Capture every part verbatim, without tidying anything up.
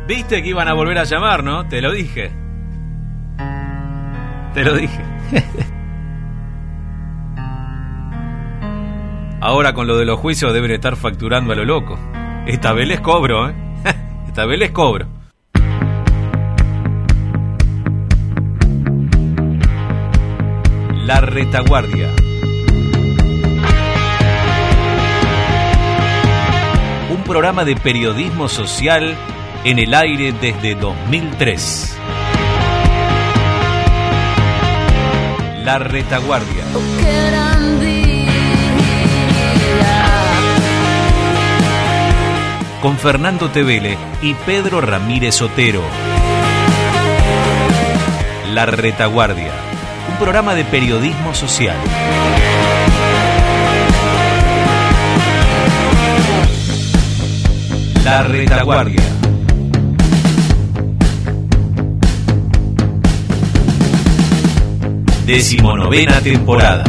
Viste que iban a volver a llamar, ¿no? Te lo dije. Te lo dije. Ahora con lo de los juicios deben estar facturando a lo loco. Esta vez les cobro, ¿eh? Esta vez les cobro. La Retaguardia. Un programa de periodismo social en el aire desde dos mil tres. La Retaguardia. Con Fernando Tevele y Pedro Ramírez Otero. La Retaguardia. Un programa de periodismo social. La Retaguardia. Decimonovena temporada.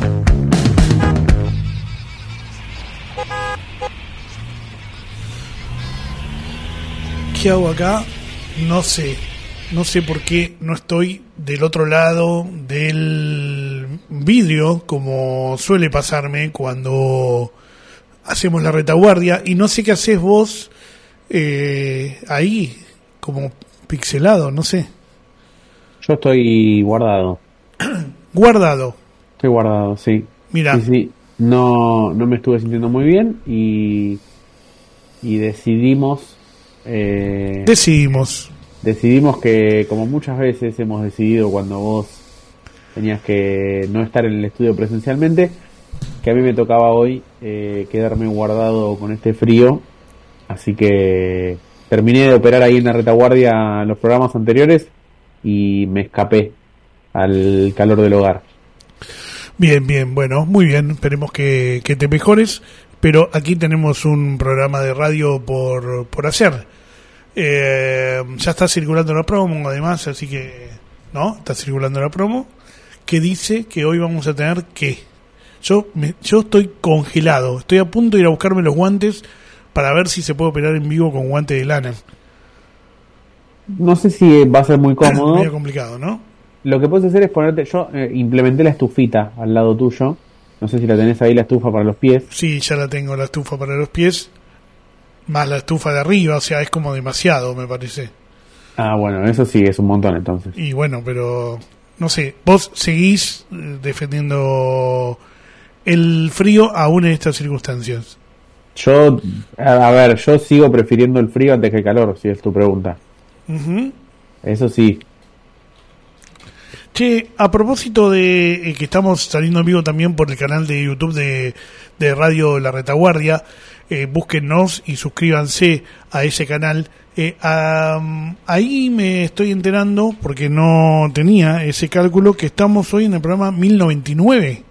¿Qué hago acá? No sé. No sé por qué no estoy del otro lado del vidrio, como suele pasarme cuando hacemos la Retaguardia, y no sé qué haces vos eh, ahí, como pixelado, no sé. Yo estoy guardado. Guardado. Estoy guardado, sí. Mira. Sí, sí. No, no me estuve sintiendo muy bien y, y decidimos... Eh, decidimos. Decidimos que, como muchas veces hemos decidido cuando vos tenías que no estar en el estudio presencialmente, que a mí me tocaba hoy eh, quedarme guardado con este frío. Así que terminé de operar ahí en la Retaguardia en los programas anteriores y me escapé al calor del hogar. Bien, bien, bueno, muy bien, esperemos que, que te mejores, pero aquí tenemos un programa de radio por, por hacer. Eh, ya está circulando la promo, además, así que, ¿no? Está circulando la promo, que dice que hoy vamos a tener que... Yo, me, yo estoy congelado, estoy a punto de ir a buscarme los guantes para ver si se puede operar en vivo con guante de lana. No sé si va a ser muy cómodo. Medio complicado, ¿no? Lo que puedes hacer es ponerte... Yo eh, implementé la estufita al lado tuyo. No sé si la tenés ahí, la estufa para los pies. Sí, ya la tengo, la estufa para los pies. Más la estufa de arriba, o sea, es como demasiado, me parece. Ah, bueno, eso sí, es un montón entonces. Y bueno, pero... No sé, vos seguís defendiendo el frío aún en estas circunstancias. Yo, a, a ver, yo sigo prefiriendo el frío antes que el calor, si es tu pregunta. Uh-huh. Eso sí. Che, a propósito de eh, que estamos saliendo en vivo también por el canal de YouTube de, de Radio La Retaguardia, eh, búsquennos y suscríbanse a ese canal. Eh, um, ahí me estoy enterando, porque no tenía ese cálculo, que estamos hoy en el programa mil noventa y nueve.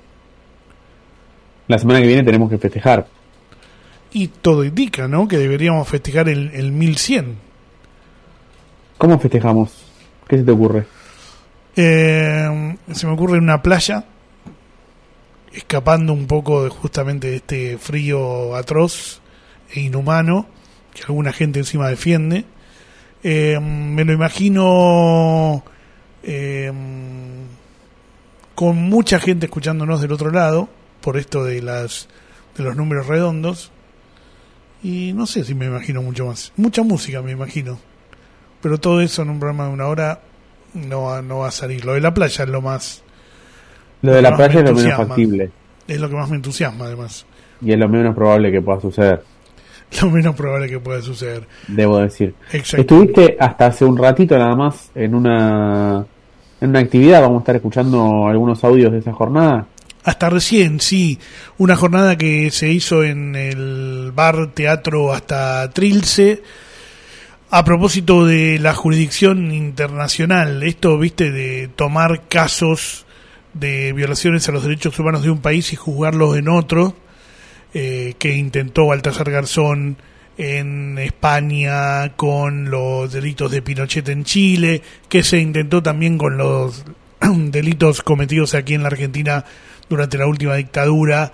La semana que viene tenemos que festejar. Y todo indica, ¿no?, que deberíamos festejar el, el mil cien. ¿Cómo festejamos? ¿Qué se te ocurre? Eh, se me ocurre en una playa, escapando un poco de justamente de este frío atroz e inhumano que alguna gente encima defiende. Eh, me lo imagino eh, con mucha gente escuchándonos del otro lado por esto de las de los números redondos, y no sé si me imagino mucho más. Mucha música me imagino, pero todo eso en un programa de una hora no va, no va a salir. Lo de la playa es lo más... Lo de la playa es lo menos factible. Es lo que más me entusiasma, además. Y es lo menos probable que pueda suceder. Lo menos probable que pueda suceder. Debo decir. Exacto. Estuviste hasta hace un ratito nada más en una en una actividad. Vamos a estar escuchando algunos audios de esa jornada. Hasta recién, sí. Una jornada que se hizo en el bar Teatro Hasta Trilce, a propósito de la jurisdicción internacional. Esto, viste, de tomar casos de violaciones a los derechos humanos de un país y juzgarlos en otro, eh, que intentó Baltasar Garzón en España con los delitos de Pinochet en Chile, que se intentó también con los delitos cometidos aquí en la Argentina durante la última dictadura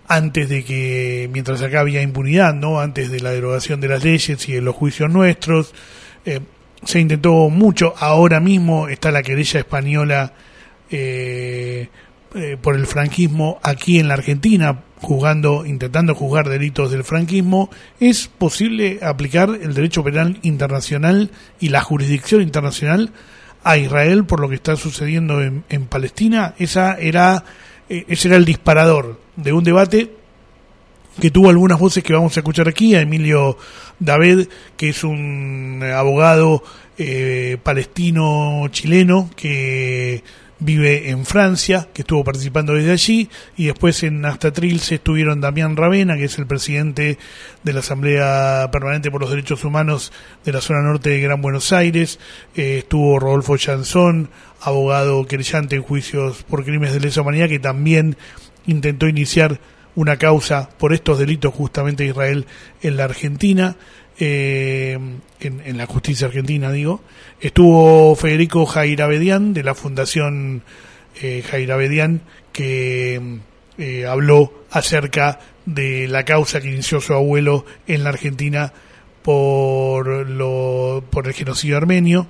antes de que, mientras acá había impunidad, ¿no? Antes de la derogación de las leyes y de los juicios nuestros, eh, se intentó mucho. Ahora mismo está la querella española eh, eh, por el franquismo aquí en la Argentina, juzgando, intentando juzgar delitos del franquismo. ¿Es posible aplicar el derecho penal internacional y la jurisdicción internacional a Israel por lo que está sucediendo en, en Palestina? Esa era, eh, ese era el disparador de un debate que tuvo algunas voces que vamos a escuchar aquí, a Emilio David, que es un abogado eh, palestino-chileno que vive en Francia, que estuvo participando desde allí, y después en Astatrilce estuvieron Damián Ravena, que es el presidente de la Asamblea Permanente por los Derechos Humanos de la zona norte de Gran Buenos Aires, eh, estuvo Rodolfo Chanzón, abogado querellante en juicios por crímenes de lesa humanidad, que también intentó iniciar una causa por estos delitos justamente de Israel en la Argentina, eh, en, en la justicia argentina, digo. Estuvo Federico Jairabedian, de la Fundación eh, Jairabedian, que eh, habló acerca de la causa que inició su abuelo en la Argentina por, lo, por el genocidio armenio.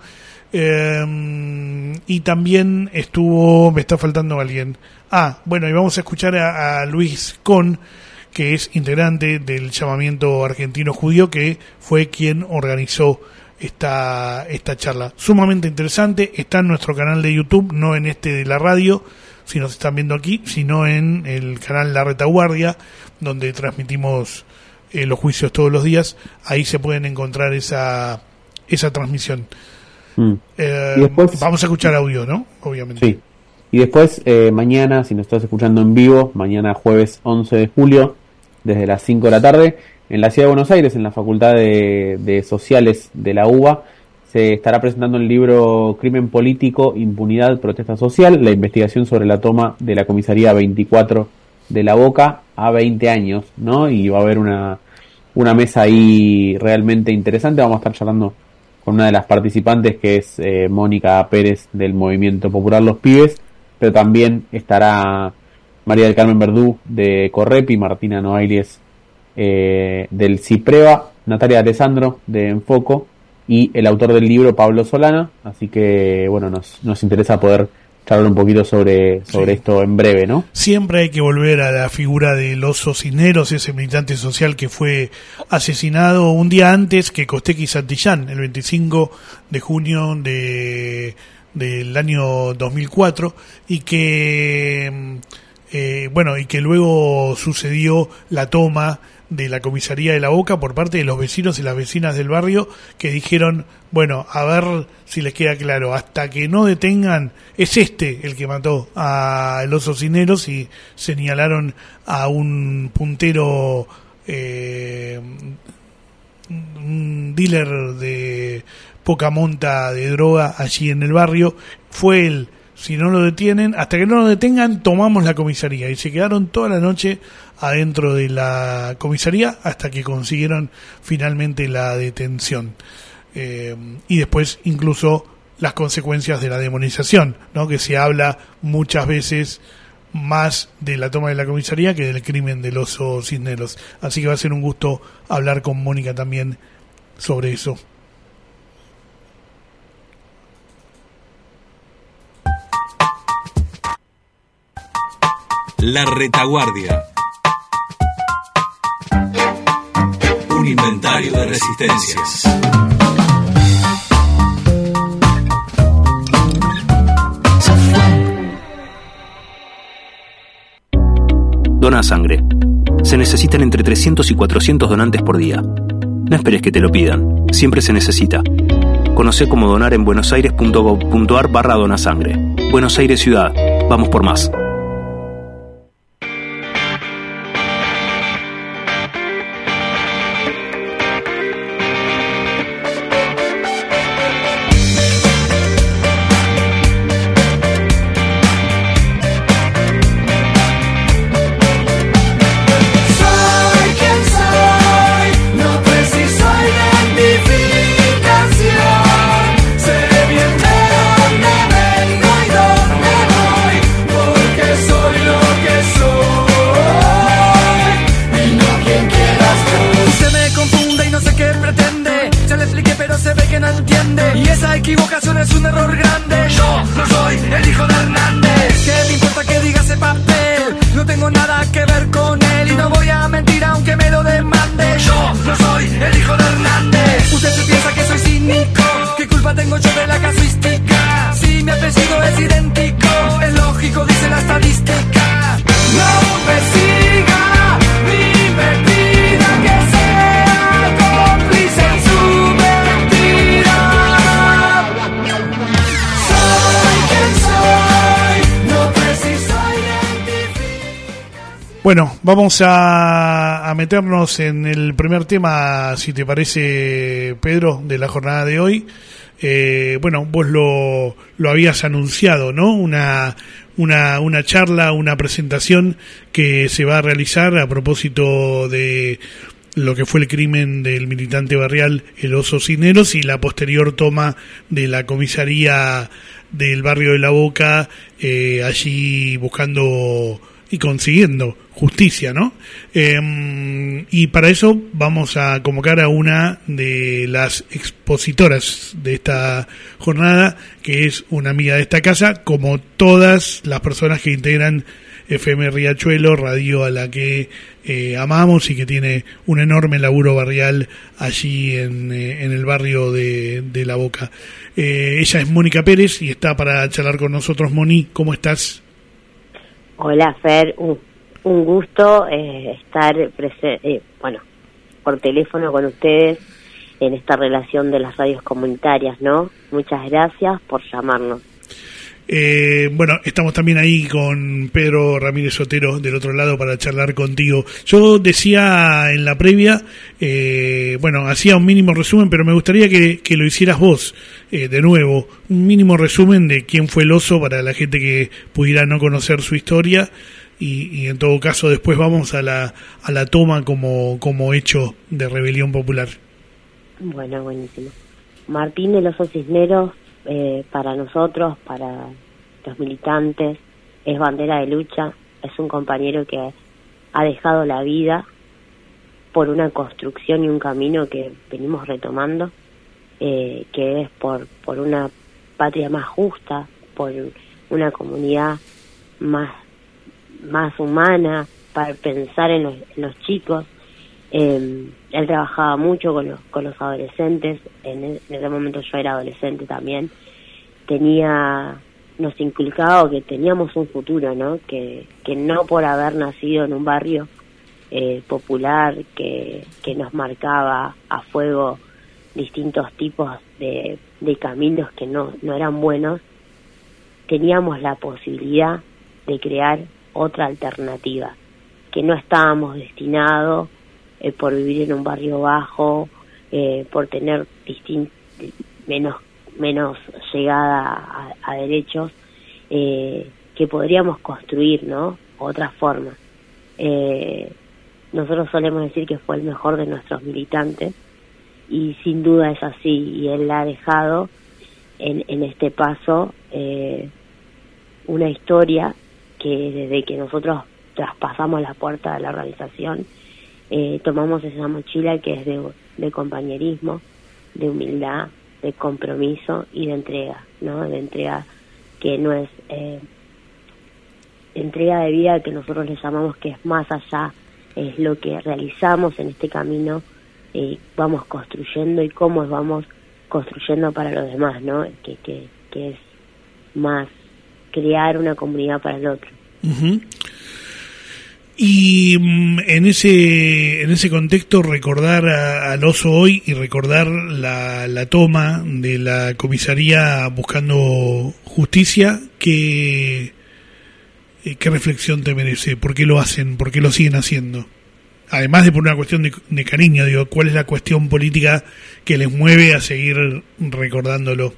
Eh, y también estuvo, me está faltando alguien. Ah, bueno, y vamos a escuchar a, a Luis Kohn, que es integrante del Llamamiento Argentino Judío, que fue quien organizó esta esta charla. Sumamente interesante, está en nuestro canal de YouTube, no en este de la radio, si nos están viendo aquí, sino en el canal La Retaguardia, donde transmitimos eh, los juicios todos los días. Ahí se pueden encontrar esa esa transmisión. Mm. Eh, y después, vamos a escuchar audio, ¿no? Obviamente. Sí. Y después, eh, mañana, si nos estás escuchando en vivo, mañana jueves once de julio, desde las cinco de la tarde, en la Ciudad de Buenos Aires, en la Facultad de, de Sociales de la U B A, se estará presentando el libro Crimen Político, Impunidad, Protesta Social, la investigación sobre la toma de la comisaría veinticuatro de La Boca a veinte años, ¿no? Y va a haber una, una mesa ahí realmente interesante. Vamos a estar charlando con una de las participantes, que es eh, Mónica Pérez, del Movimiento Popular Los Pibes, pero también estará María del Carmen Verdú, de Correpi, Martina Noailles, eh, del CIPREVA, Natalia Alessandro, de Enfoco, y el autor del libro, Pablo Solana. Así que, bueno, nos, nos interesa poder charlar un poquito sobre, sobre sí. esto en breve, ¿no? Siempre hay que volver a la figura del Oso Cisneros, ese militante social que fue asesinado un día antes que Costequi Santillán, el veinticinco de junio de... del año dos mil cuatro, y que eh, bueno y que luego sucedió la toma de la comisaría de La Boca por parte de los vecinos y las vecinas del barrio, que dijeron, bueno, a ver si les queda claro, hasta que no detengan, es este el que mató a el Oso Cisneros, y señalaron a un puntero, eh, un dealer de poca monta de droga allí en el barrio. Fue él. Si no lo detienen, hasta que no lo detengan, tomamos la comisaría. Y se quedaron toda la noche adentro de la comisaría hasta que consiguieron finalmente la detención. Eh, y después incluso las consecuencias de la demonización, ¿no? Que se habla muchas veces más de la toma de la comisaría que del crimen del Oso Cisneros. Así que va a ser un gusto hablar con Mónica también sobre eso. La Retaguardia. Un inventario de resistencias. Dona sangre. Se necesitan entre trescientos y cuatrocientos donantes por día. No esperes que te lo pidan. Siempre se necesita. Conocé cómo donar en buenosaires.gov.ar barra donasangre. Buenos Aires Ciudad. Vamos por más. Sé bien de dónde vengo y dónde voy. grande y esa equivocación es un error grande. Yo no soy el hijo de Hernández. ¿Qué me importa que diga ese papel? No tengo nada que ver con él y no voy a mentir aunque me lo demande. Yo no soy el hijo de Hernández. Usted se piensa que soy cínico. ¿Qué culpa tengo yo de la casuística? Si mi apellido es idéntico, es lógico, dice la estadística. No me siga ni me pida que sea cómplice en su mentira. Soy quien soy, no preciso identificar. Bueno, vamos a, a meternos en el primer tema, si te parece, Pedro, de la jornada de hoy. Eh, bueno, vos lo, lo habías anunciado, ¿no? Una, una, una charla, una presentación que se va a realizar a propósito de lo que fue el crimen del militante barrial El Oso Cisneros y la posterior toma de la comisaría del barrio de La Boca, eh, allí buscando y consiguiendo justicia, ¿no? Eh, y para eso vamos a convocar a una de las expositoras de esta jornada, que es una amiga de esta casa, como todas las personas que integran F M Riachuelo, radio a la que eh, amamos y que tiene un enorme laburo barrial allí en, eh, en el barrio de, de La Boca. Eh, ella es Mónica Pérez y está para charlar con nosotros. Moni, ¿cómo estás? Hola, Fer, un, un gusto eh, estar presente, eh, bueno, por teléfono con ustedes en esta relación de las radios comunitarias, ¿no? Muchas gracias por llamarnos. Eh, bueno, estamos también ahí con Pedro Ramírez Otero del otro lado para charlar contigo. Yo decía en la previa, eh, bueno, hacía un mínimo resumen, pero me gustaría que, que lo hicieras vos, eh, de nuevo, un mínimo resumen de quién fue el oso para la gente que pudiera no conocer su historia y, y en todo caso después vamos a la, a la toma como, como hecho de rebelión popular. Bueno, buenísimo. Martín El Oso Cisneros, Eh, para nosotros, para los militantes, es bandera de lucha, es un compañero que ha dejado la vida por una construcción y un camino que venimos retomando, eh, que es por, por una patria más justa, por una comunidad más, más humana, para pensar en los, en los chicos. Eh, él trabajaba mucho con los, con los adolescentes, en, el, en ese momento yo era adolescente también, tenía, nos inculcaba que teníamos un futuro, ¿no? Que, que no por haber nacido en un barrio eh, popular que, que nos marcaba a fuego distintos tipos de, de caminos que no, no eran buenos, teníamos la posibilidad de crear otra alternativa, que no estábamos destinados Eh, por vivir en un barrio bajo, eh, por tener distin- menos menos llegada a, a derechos, eh, que podríamos construir, ¿no? Otra forma. Eh, nosotros solemos decir que fue el mejor de nuestros militantes y sin duda es así, y él ha dejado en, en este paso eh, una historia que desde que nosotros traspasamos la puerta de la organización, Eh, tomamos esa mochila que es de, de compañerismo, de humildad, de compromiso y de entrega, ¿no? De entrega que no es eh, entrega de vida que nosotros le llamamos, que es más allá, es lo que realizamos en este camino, eh, vamos construyendo y cómo vamos construyendo para los demás, ¿no? Que, que, que es más crear una comunidad para el otro. Uh-huh. Y en ese en ese contexto recordar a, al oso hoy y recordar la, la toma de la comisaría buscando justicia, ¿qué, qué reflexión te merece? ¿Por qué lo hacen? ¿Por qué lo siguen haciendo? Además de por una cuestión de, de cariño, digo, ¿cuál es la cuestión política que les mueve a seguir recordándolo?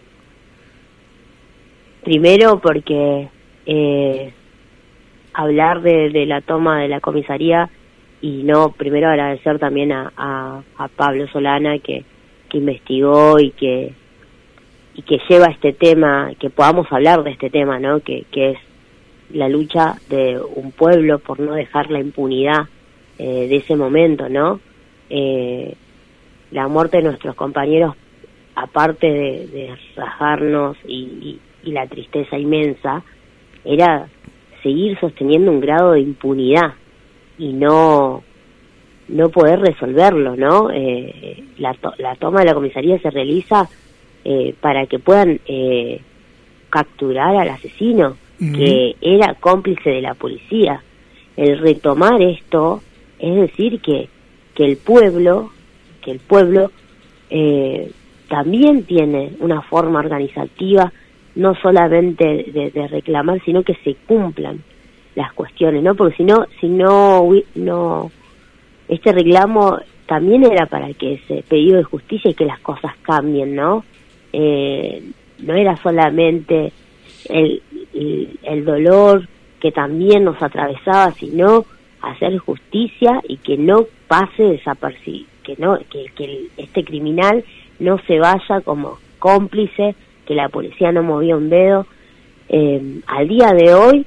Primero porque eh, hablar de, de la toma de la comisaría, y no, primero agradecer también a, a, a Pablo Solana que, que investigó y que y que lleva este tema, que podamos hablar de este tema, ¿no? Que, que es la lucha de un pueblo por no dejar la impunidad eh, de ese momento, ¿no? Eh, la muerte de nuestros compañeros aparte de, de rasgarnos y, y, y la tristeza inmensa, era seguir sosteniendo un grado de impunidad y no no poder resolverlo, ¿no? Eh, la, to- la toma de la comisaría se realiza eh, para que puedan eh, capturar al asesino, uh-huh. que era cómplice de la policía. El retomar esto es decir que, que el pueblo, que el pueblo eh, también tiene una forma organizativa, no solamente de, de reclamar, sino que se cumplan las cuestiones, ¿no? Porque si no, si no, no, este reclamo también era para que ese pedido de justicia y que las cosas cambien, ¿no? Eh, no era solamente el, el, el dolor que también nos atravesaba, sino hacer justicia y que no pase desapercibido, que no, que, que este criminal no se vaya como cómplice, que la policía no movía un dedo. Eh, al día de hoy,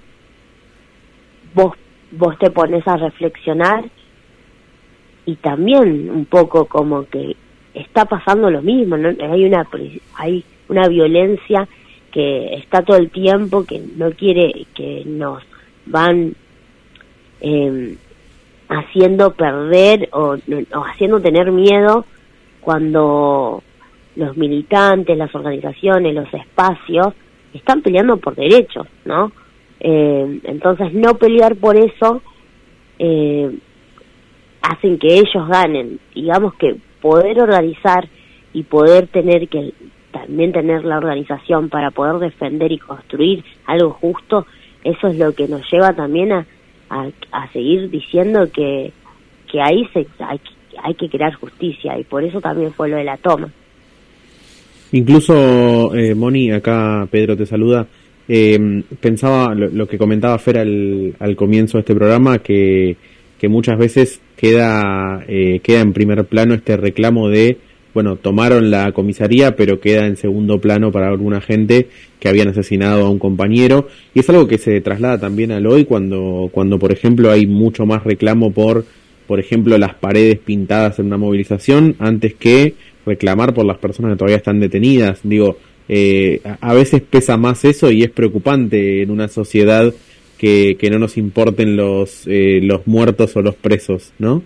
vos, vos te pones a reflexionar y también un poco como que está pasando lo mismo, ¿no? Hay una, hay una violencia que está todo el tiempo, que no quiere, que nos van eh, haciendo perder o, o haciendo tener miedo cuando los militantes, las organizaciones, los espacios están peleando por derechos, ¿no? Eh, entonces no pelear por eso eh, hacen que ellos ganen. Digamos que poder organizar y poder tener que también tener la organización para poder defender y construir algo justo, eso es lo que nos lleva también a, a, a seguir diciendo que, que ahí se, hay, hay que crear justicia, y por eso también fue lo de la toma. Incluso, eh, Moni, acá Pedro te saluda, eh, pensaba lo, lo que comentaba Fer al, al comienzo de este programa, que, que muchas veces queda, eh, queda en primer plano este reclamo de, bueno, tomaron la comisaría, pero queda en segundo plano para alguna gente que habían asesinado a un compañero, y es algo que se traslada también al hoy cuando, cuando por ejemplo hay mucho más reclamo por, por ejemplo, las paredes pintadas en una movilización, antes que reclamar por las personas que todavía están detenidas. Digo, eh, a veces pesa más eso y es preocupante en una sociedad que, que no nos importen los, eh, los muertos o los presos, ¿no?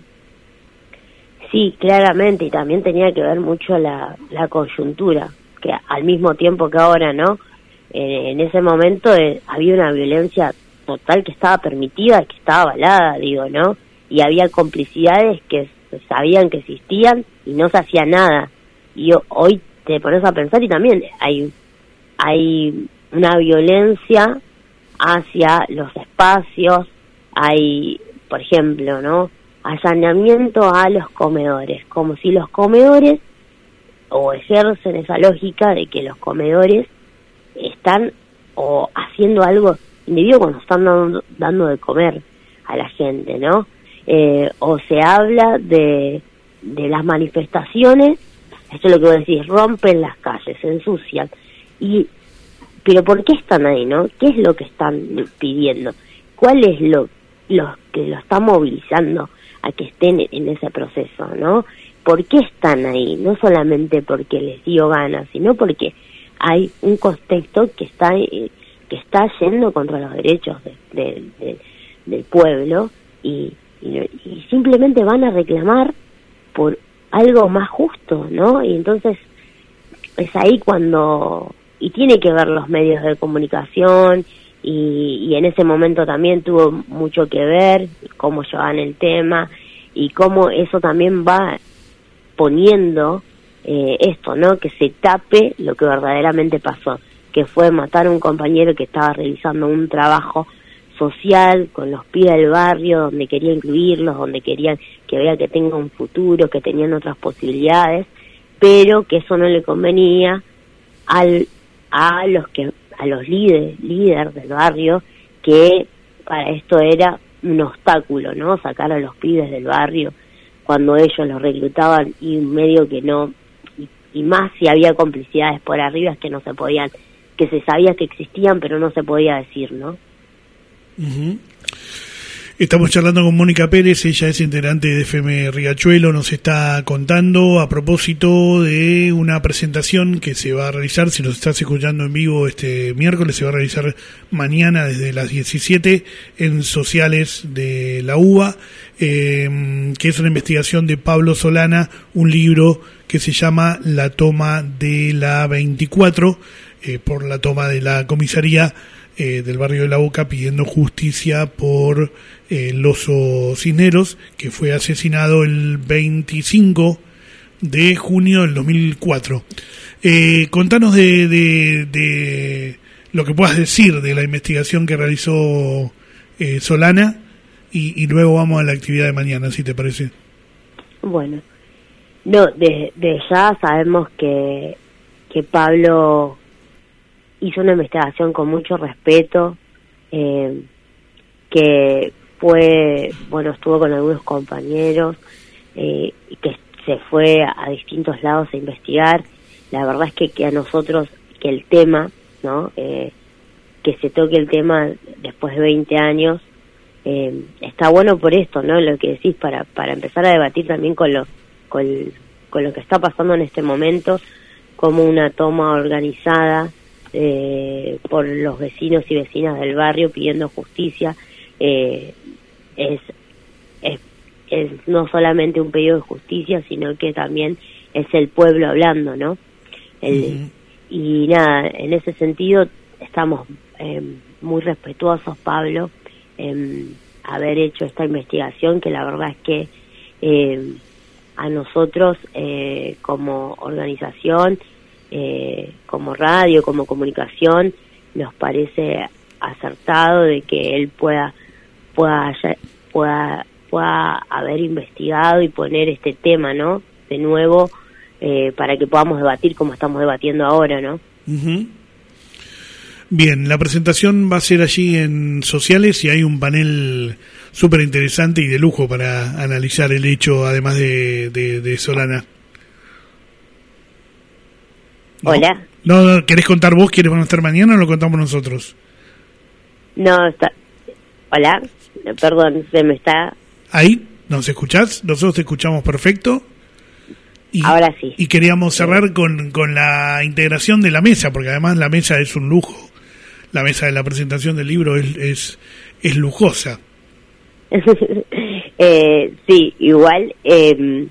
Sí, claramente, y también tenía que ver mucho la, la coyuntura, que al mismo tiempo que ahora, ¿no? Eh, en ese momento eh, había una violencia total que estaba permitida, que estaba avalada, digo, ¿no? Y había complicidades que sabían que existían y no se hacía nada. Y hoy te pones a pensar y también hay, hay una violencia hacia los espacios, hay, por ejemplo, ¿no? Allanamiento a los comedores, como si los comedores, o ejercen esa lógica de que los comedores están o haciendo algo indebido cuando están dando, dando de comer a la gente, ¿no? Eh, o se habla de, de las manifestaciones, esto es lo que vos decís, rompen las calles, se ensucian, y pero ¿por qué están ahí, no? ¿Qué es lo que están pidiendo? ¿Cuál es lo, lo que lo está movilizando a que estén en ese proceso, no? ¿Por qué están ahí? No solamente porque les dio ganas, sino porque hay un contexto que está eh, que está yendo contra los derechos de, de, de, del pueblo, y, y, y simplemente van a reclamar por algo más justo, ¿no? Y entonces es ahí cuando, y tiene que ver los medios de comunicación, y, y en ese momento también tuvo mucho que ver cómo llevaban el tema y cómo eso también va poniendo eh, esto, ¿no? Que se tape lo que verdaderamente pasó, que fue matar a un compañero que estaba realizando un trabajo social con los pibes del barrio, donde quería incluirlos, donde querían que vea que tenga un futuro, que tenían otras posibilidades, pero que eso no le convenía al a los que a los líderes líderes del barrio, que para esto era un obstáculo, ¿no? Sacar a los pibes del barrio cuando ellos los reclutaban, y medio que no, y, y más si había complicidades por arriba, es que no se podían, que se sabía que existían pero no se podía decir, ¿no? Uh-huh. Estamos charlando con Mónica Pérez, ella es integrante de F M Riachuelo, nos está contando a propósito de una presentación que se va a realizar, si nos estás escuchando en vivo este miércoles, se va a realizar mañana desde las diecisiete en Sociales de la U B A, eh, que es una investigación de Pablo Solana, un libro que se llama La toma de la veinticuatro, eh, por la toma de la comisaría Eh, del barrio de La Boca, pidiendo justicia por eh, el oso Cisneros, que fue asesinado el veinticinco de junio del dos mil cuatro. Eh, contanos de, de, de lo que puedas decir de la investigación que realizó eh, Solana y, y luego vamos a la actividad de mañana, si te parece. Bueno, no, de, de ya sabemos que, que Pablo hizo una investigación con mucho respeto, eh, que fue, bueno, estuvo con algunos compañeros, eh, y que se fue a distintos lados a investigar. La verdad es que, que a nosotros, que el tema, ¿no? Eh, que se toque el tema después de veinte años, eh, está bueno por esto, ¿no? Lo que decís, para, para empezar a debatir también con lo, con, con lo que está pasando en este momento, como una toma organizada, Eh, por los vecinos y vecinas del barrio pidiendo justicia, eh, es, es, es no solamente un pedido de justicia, sino que también es el pueblo hablando, ¿no? El, uh-huh. Y nada, en ese sentido estamos eh, muy respetuosos, Pablo, en haber hecho esta investigación, que la verdad es que eh, a nosotros eh, como organización, Eh, como radio, como comunicación, nos parece acertado de que él pueda pueda pueda pueda haber investigado y poner este tema, ¿no? De nuevo, eh, para que podamos debatir como estamos debatiendo ahora, ¿no? Uh-huh. Bien, la presentación va a ser allí en Sociales y hay un panel súper interesante y de lujo para analizar el hecho, además de, de, de Solana. ¿No? Hola. No, no, ¿querés contar vos? ¿Quieres estar mañana o lo contamos nosotros? No, está... Hola, perdón, se me está... ¿Ahí? ¿Nos escuchás? Nosotros te escuchamos perfecto. Y, ahora sí. Y queríamos cerrar con, con la integración de la mesa, porque además la mesa es un lujo. La mesa de la presentación del libro es, es, es lujosa. eh, sí, igual eh,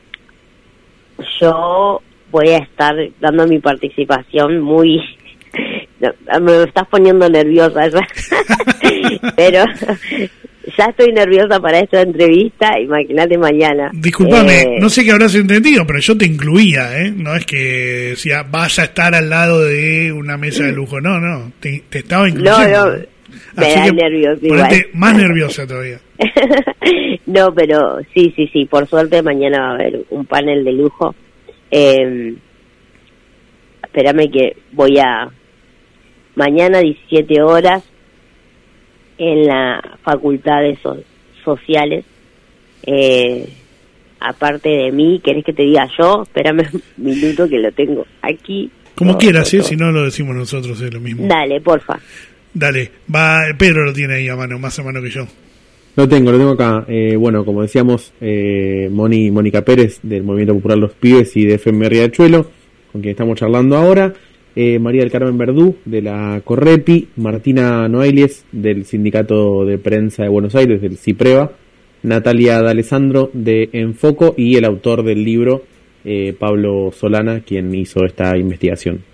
yo... voy a estar dando mi participación muy... me estás poniendo nerviosa ya. Pero ya estoy nerviosa para esta entrevista, imagínate mañana. Disculpame, eh... no sé qué habrás entendido, pero yo te incluía, ¿eh? No es que si vas a estar al lado de una mesa de lujo, no, no, te, te estaba incluyendo. No, no, me da nervioso igual. Más nerviosa todavía. No, pero sí, sí, sí, por suerte mañana va a haber un panel de lujo. Eh, espérame que voy a mañana diecisiete horas en la Facultad de so- Sociales, eh, aparte de mí, ¿querés que te diga yo? Espérame un minuto que lo tengo aquí. Como todo, quieras, todo. ¿eh? Si no lo decimos nosotros es lo mismo. Dale, porfa. Dale, va, Pedro lo tiene ahí a mano, más a mano que yo. Lo tengo, lo tengo acá. Eh, bueno, como decíamos, eh, Moni, Mónica Pérez, del Movimiento Popular Los Pibes y de F M Riachuelo, con quien estamos charlando ahora. Eh, María del Carmen Verdú, de la Correpi. Martina Noailles, del Sindicato de Prensa de Buenos Aires, del CIPREVA. Natalia D'Alessandro, de Enfoco. Y el autor del libro, eh, Pablo Solana, quien hizo esta investigación.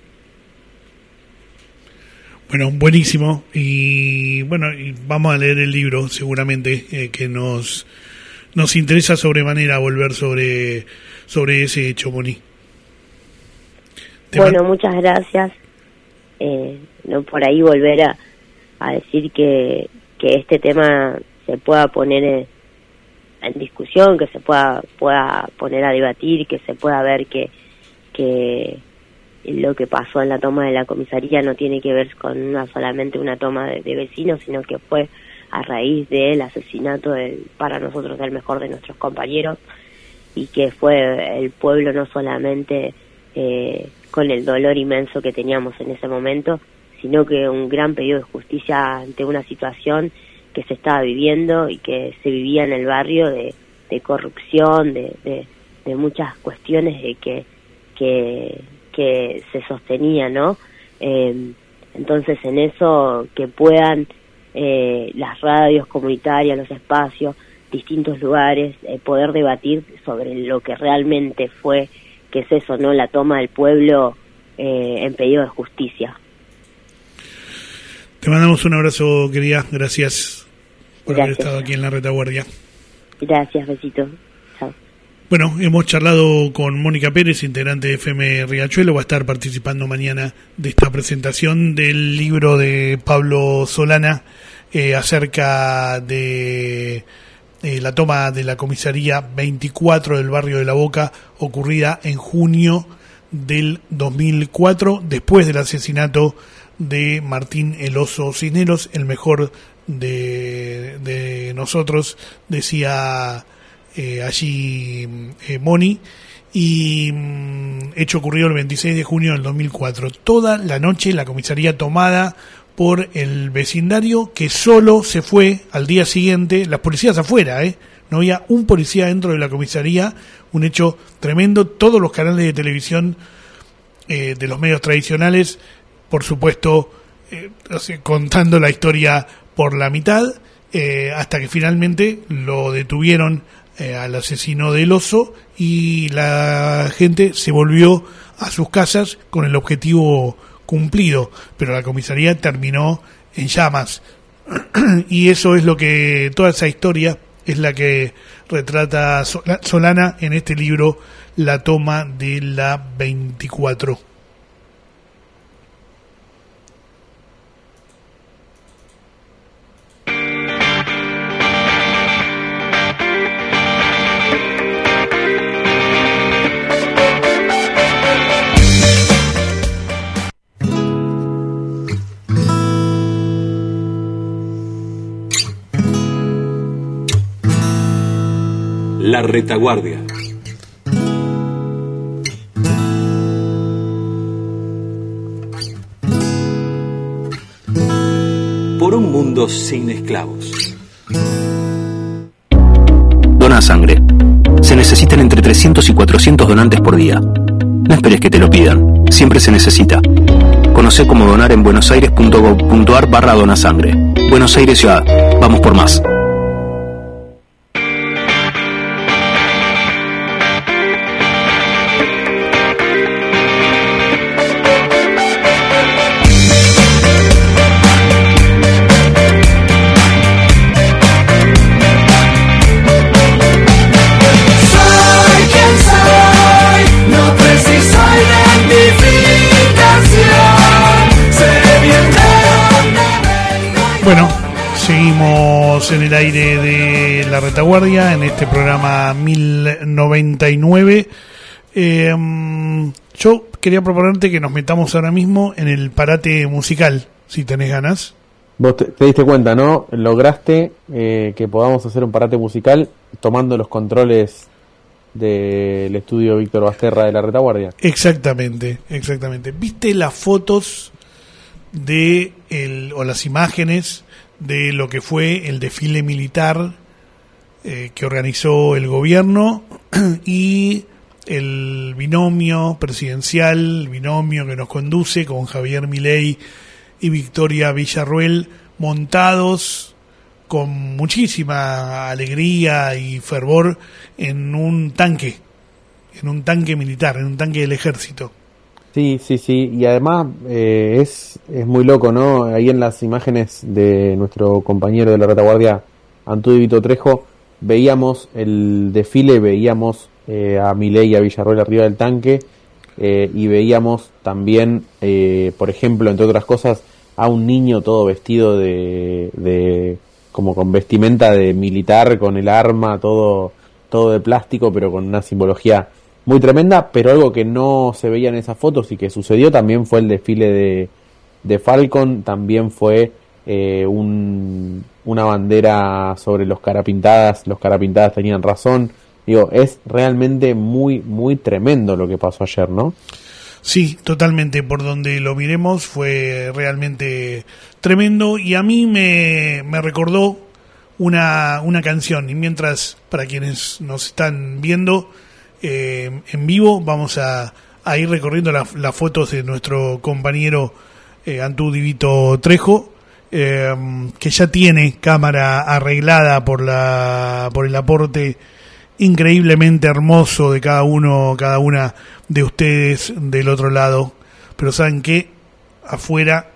Bueno, buenísimo. Y bueno, y vamos a leer el libro seguramente, eh, que nos nos interesa sobremanera volver sobre sobre ese hecho, Moni. Bueno, man- muchas gracias. Eh, no por ahí volver a, a decir que, que este tema se pueda poner en, en discusión, que se pueda pueda poner a debatir, que se pueda ver que que lo que pasó en la toma de la comisaría no tiene que ver con una solamente una toma de, de vecinos, sino que fue a raíz del asesinato del, para nosotros, del mejor de nuestros compañeros, y que fue el pueblo no solamente eh, con el dolor inmenso que teníamos en ese momento, sino que un gran pedido de justicia ante una situación que se estaba viviendo y que se vivía en el barrio de, de corrupción, de, de, de muchas cuestiones de que, que, que se sostenía, ¿no? Eh, entonces en eso que puedan eh, las radios comunitarias, los espacios, distintos lugares, eh, poder debatir sobre lo que realmente fue, que es eso, ¿no? La toma del pueblo eh, en pedido de justicia. Te mandamos un abrazo, querida. Gracias por Gracias. haber estado aquí en la retaguardia. Gracias, besito. Chao. Bueno, hemos charlado con Mónica Pérez, integrante de F M Riachuelo. Va a estar participando mañana de esta presentación del libro de Pablo Solana eh, acerca de eh, la toma de la comisaría veinticuatro del barrio de La Boca, ocurrida en junio del dos mil cuatro, después del asesinato de Martín El Oso Cisneros, el mejor de, de nosotros, decía eh, allí eh, Moni, y mm, hecho ocurrió el veintiséis de junio del dos mil cuatro. Toda la noche la comisaría tomada por el vecindario, que solo se fue al día siguiente, las policías afuera, ¿eh? No había un policía dentro de la comisaría, un hecho tremendo. Todos los canales de televisión eh, de los medios tradicionales, por supuesto, eh, o sea, contando la historia por la mitad, eh, hasta que finalmente lo detuvieron eh, al asesino del oso, y la gente se volvió a sus casas con el objetivo cumplido, pero la comisaría terminó en llamas. Y eso es lo que, toda esa historia es la que retrata Solana en este libro, La toma de la veinticuatro. La retaguardia. Por un mundo sin esclavos. Dona sangre. Se necesitan entre trescientos y cuatrocientos donantes por día. No esperes que te lo pidan. Siempre se necesita. Conoce cómo donar en buenosaires.gov.ar barra donasangre. Buenos Aires Ciudad. Vamos por más. Bueno, seguimos en el aire de La Retaguardia, en este programa mil noventa y nueve. Eh, yo quería proponerte que nos metamos ahora mismo en el parate musical, si tenés ganas. Vos te, te diste cuenta, ¿no? Lograste eh, que podamos hacer un parate musical tomando los controles del estudio Víctor Basterra de La Retaguardia. Exactamente, exactamente. ¿Viste las fotos de el, o las imágenes de lo que fue el desfile militar eh, que organizó el gobierno y el binomio presidencial, el binomio que nos conduce con Javier Milei y Victoria Villarruel, montados con muchísima alegría y fervor en un tanque, en un tanque militar, en un tanque del ejército? Sí, sí, sí, y además eh, es, es muy loco, ¿no? Ahí en las imágenes de nuestro compañero de La Retaguardia, Antudio Vito Trejo, veíamos el desfile, veíamos eh, a Milei y a Villarroel arriba del tanque, eh, y veíamos también, eh, por ejemplo, entre otras cosas, a un niño todo vestido de, de como con vestimenta de militar, con el arma, todo, todo de plástico, pero con una simbología muy tremenda. Pero algo que no se veía en esas fotos y que sucedió también fue el desfile de, de Falcon, también fue eh, un, una bandera sobre los carapintadas, los carapintadas tenían razón. Digo, es realmente muy, muy tremendo lo que pasó ayer, ¿no? Sí, totalmente, por donde lo miremos fue realmente tremendo y a mí me, me recordó una, una canción. Y mientras, para quienes nos están viendo eh, en vivo, vamos a, a ir recorriendo la, las fotos de nuestro compañero eh, Antú Divito Trejo, eh, que ya tiene cámara arreglada por la por el aporte increíblemente hermoso de cada uno, cada una de ustedes del otro lado. Pero saben que afuera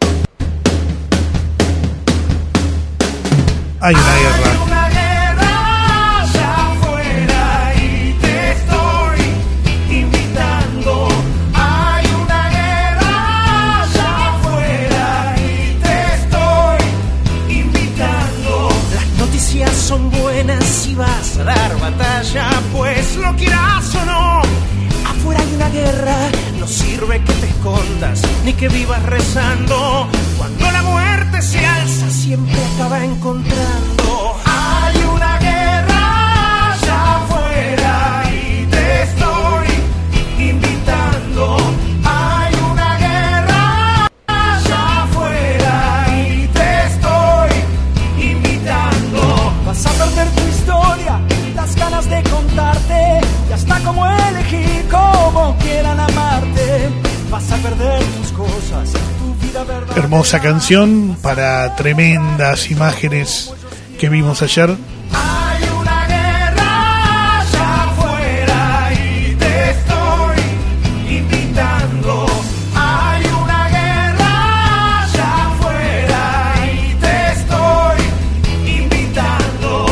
hay una guerra. Hay una guerra allá afuera y te estoy invitando. Hay una guerra allá afuera y te estoy invitando. Las noticias son buenas y vas a dar batalla, pues lo quieras o no. Afuera hay una guerra, no sirve que te escondas ni que vivas rezando. Cuando la muerte se alza siempre acaba encontrando. Hay una guerra allá afuera y te estoy invitando. Hay una guerra allá afuera y te estoy invitando. Vas a perder tu historia, las ganas de contarte y hasta cómo elegir, cómo quieran amarte. Vas a perder tus cosas, tu vida verdadera. Hermosa canción para tremendas imágenes que vimos ayer. Hay una guerra allá afuera y te estoy invitando. Hay una guerra allá afuera y te estoy invitando.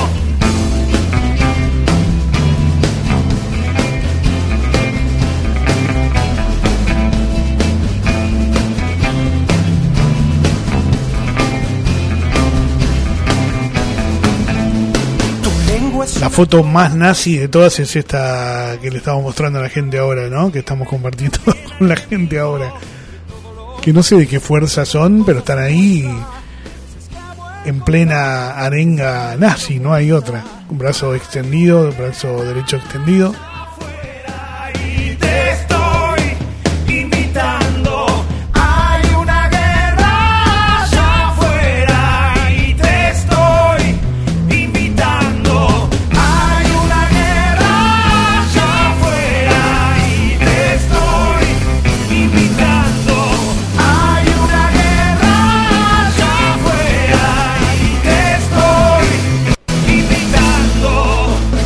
La foto más nazi de todas es esta que le estamos mostrando a la gente ahora, ¿no? Que estamos compartiendo con la gente ahora. Que no sé de qué fuerza son, pero están ahí en plena arenga nazi, no hay otra. Un brazo extendido, un brazo derecho extendido. Y te estoy invitando. Hay una guerra allá afuera y te estoy invitando. Hay una guerra allá afuera y te estoy invitando. Hay una guerra allá afuera y te estoy invitando.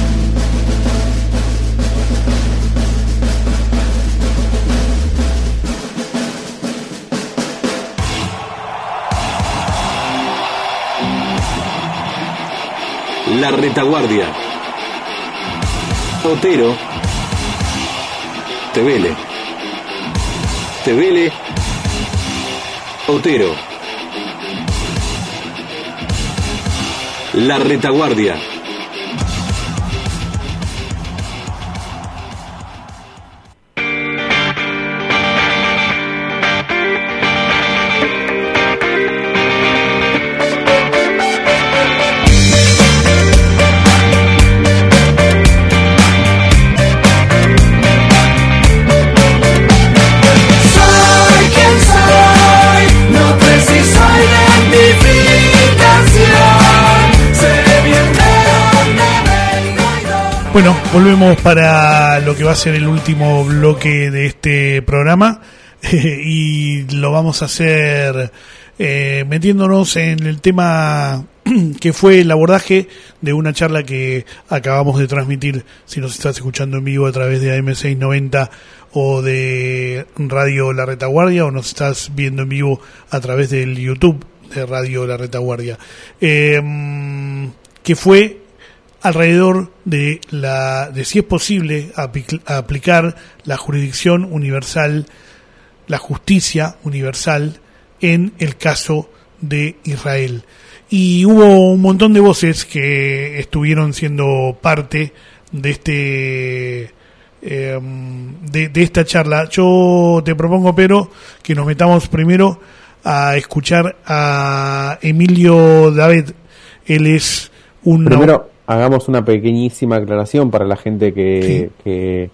La Retaguardia. Otero. Tevele. Tevele. Otero. La Retaguardia. Soy quien soy, no preciso identificación. Sé bien de dónde vengo y dónde. Bueno, volvemos para lo que va a ser el último bloque de este programa y lo vamos a hacer eh, metiéndonos en el tema que fue el abordaje de una charla que acabamos de transmitir, si nos estás escuchando en vivo a través de A M seiscientos noventa o de Radio La Retaguardia, o nos estás viendo en vivo a través del YouTube de Radio La Retaguardia, eh, que fue alrededor de la de si es posible apl- aplicar la jurisdicción universal, la justicia universal en el caso de Israel. Y hubo un montón de voces que estuvieron siendo parte de este eh, de, de esta charla. Yo te propongo, pero que nos metamos primero a escuchar a Emilio David. Él es un... Primero, hagamos una pequeñísima aclaración para la gente que, Sí. que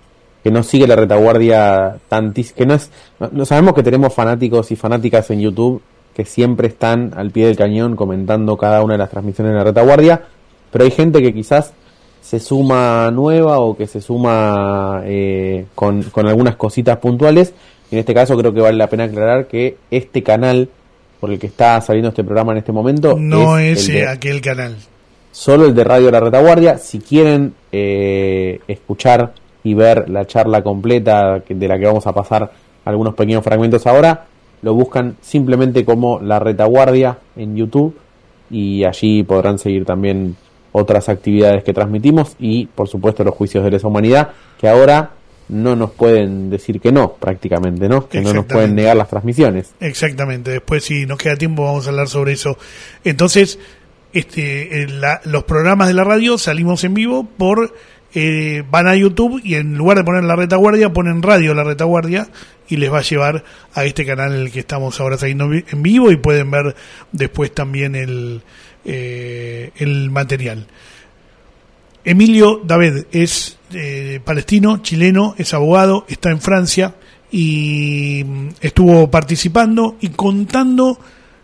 que no sigue la retaguardia tantis, que no es, no, no sabemos que tenemos fanáticos y fanáticas en YouTube que siempre están al pie del cañón comentando cada una de las transmisiones de la retaguardia, pero hay gente que quizás se suma nueva o que se suma eh, con, con algunas cositas puntuales. En este caso creo que vale la pena aclarar que este canal por el que está saliendo este programa en este momento no es, es de, aquel canal, solo el de Radio La Retaguardia. Si quieren eh, escuchar y ver la charla completa de la que vamos a pasar algunos pequeños fragmentos ahora, lo buscan simplemente como La Retaguardia en YouTube y allí podrán seguir también otras actividades que transmitimos y por supuesto los juicios de lesa humanidad, que ahora no nos pueden decir que no, prácticamente, ¿no? Que no nos pueden negar las transmisiones. Exactamente, después si nos queda tiempo vamos a hablar sobre eso. Entonces, este la, los programas de la radio salimos en vivo por eh, van a YouTube y en lugar de poner La Retaguardia ponen Radio La Retaguardia y les va a llevar a este canal en el que estamos ahora saliendo en vivo y pueden ver después también el eh, el material. Emilio David es eh, palestino, chileno, es abogado, está en Francia y estuvo participando y contando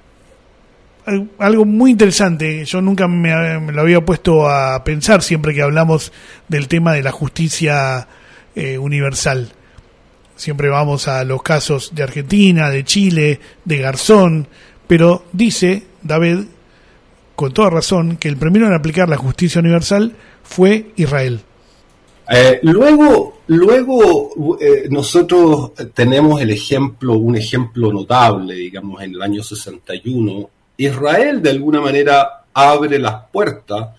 algo muy interesante. Yo nunca me, me lo había puesto a pensar siempre que hablamos del tema de la justicia eh, universal. Siempre vamos a los casos de Argentina, de Chile, de Garzón, pero dice David, con toda razón, que el primero en aplicar la justicia universal fue Israel. Eh, luego, luego eh, nosotros tenemos el ejemplo, un ejemplo notable, digamos, en el año sesenta y uno. Israel, de alguna manera, abre las puertas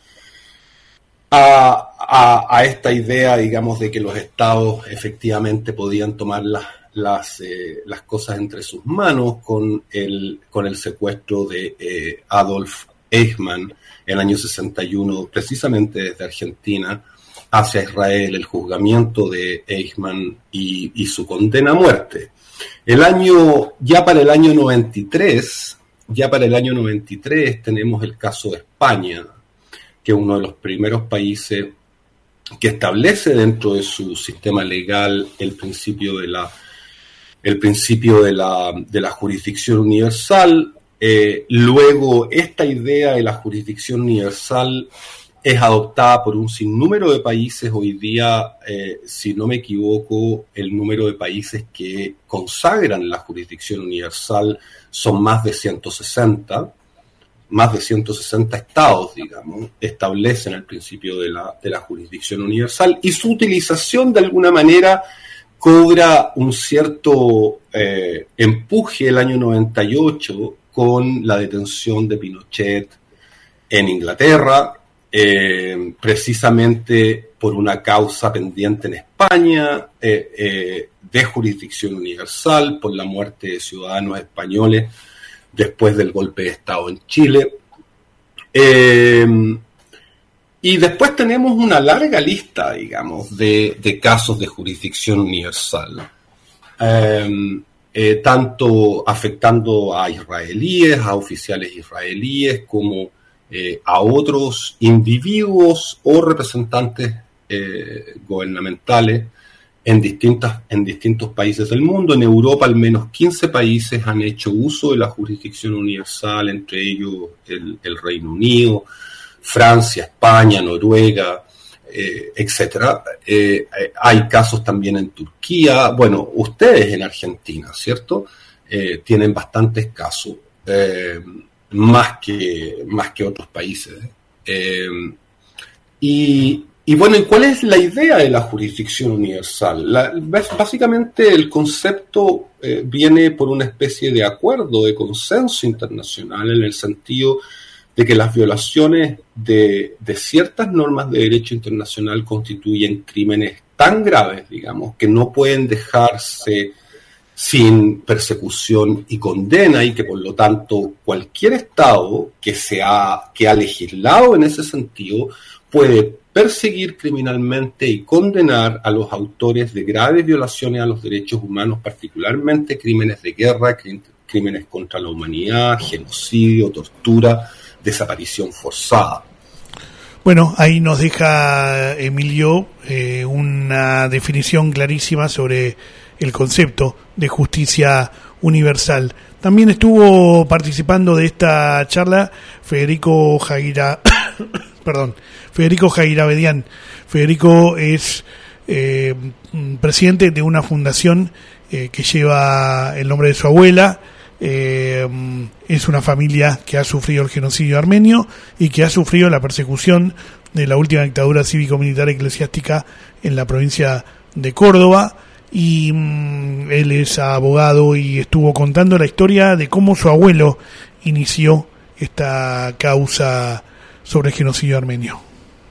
a, a, a esta idea, digamos, de que los estados efectivamente podían tomar las, las, eh, las cosas entre sus manos con el, con el secuestro de eh, Adolf Eichmann en el año sesenta y uno, precisamente desde Argentina hacia Israel, el juzgamiento de Eichmann y, y su condena a muerte. El año, ya para el año noventa y tres, ya para el año noventa y tres tenemos el caso de España, que es uno de los primeros países que establece dentro de su sistema legal el principio de la, el principio de la, de la jurisdicción universal. Eh, luego, esta idea de la jurisdicción universal es adoptada por un sinnúmero de países. Hoy día, eh, si no me equivoco, el número de países que consagran la jurisdicción universal son más de ciento sesenta. Más de ciento sesenta estados, digamos, establecen el principio de la, de la jurisdicción universal y su utilización, de alguna manera, cobra un cierto eh, empuje el año noventa y ocho con la detención de Pinochet en Inglaterra, eh, precisamente por una causa pendiente en España eh, eh, de jurisdicción universal por la muerte de ciudadanos españoles después del golpe de Estado en Chile. Eh, y después tenemos una larga lista, digamos, de, de casos de jurisdicción universal. Eh, Eh, tanto afectando a israelíes, a oficiales israelíes, como eh, a otros individuos o representantes eh, gubernamentales en, distintas, en distintos países del mundo. En Europa al menos quince países han hecho uso de la jurisdicción universal, entre ellos el, el Reino Unido, Francia, España, Noruega, Eh, etcétera. Eh, eh, hay casos también en Turquía. Bueno, ustedes en Argentina, ¿cierto? Eh, tienen bastantes casos, eh, más que más que otros países. Eh, y, y bueno, ¿y cuál es la idea de la jurisdicción universal? La, básicamente el concepto eh, viene por una especie de acuerdo, de consenso internacional, en el sentido de que las violaciones de, de ciertas normas de derecho internacional constituyen crímenes tan graves, digamos, que no pueden dejarse sin persecución y condena, y que por lo tanto cualquier Estado que, se ha, que ha legislado en ese sentido puede perseguir criminalmente y condenar a los autores de graves violaciones a los derechos humanos, particularmente crímenes de guerra, crímenes contra la humanidad, genocidio, tortura, desaparición forzada. Bueno, ahí nos deja Emilio eh, una definición clarísima sobre el concepto de justicia universal. También estuvo participando de esta charla Federico Jaira, perdón, Federico Jairabedian. Federico es eh, presidente de una fundación eh, que lleva el nombre de su abuela. Eh, es una familia que ha sufrido el genocidio armenio y que ha sufrido la persecución de la última dictadura cívico-militar eclesiástica en la provincia de Córdoba. Y mm, él es abogado y estuvo contando la historia de cómo su abuelo inició esta causa sobre el genocidio armenio.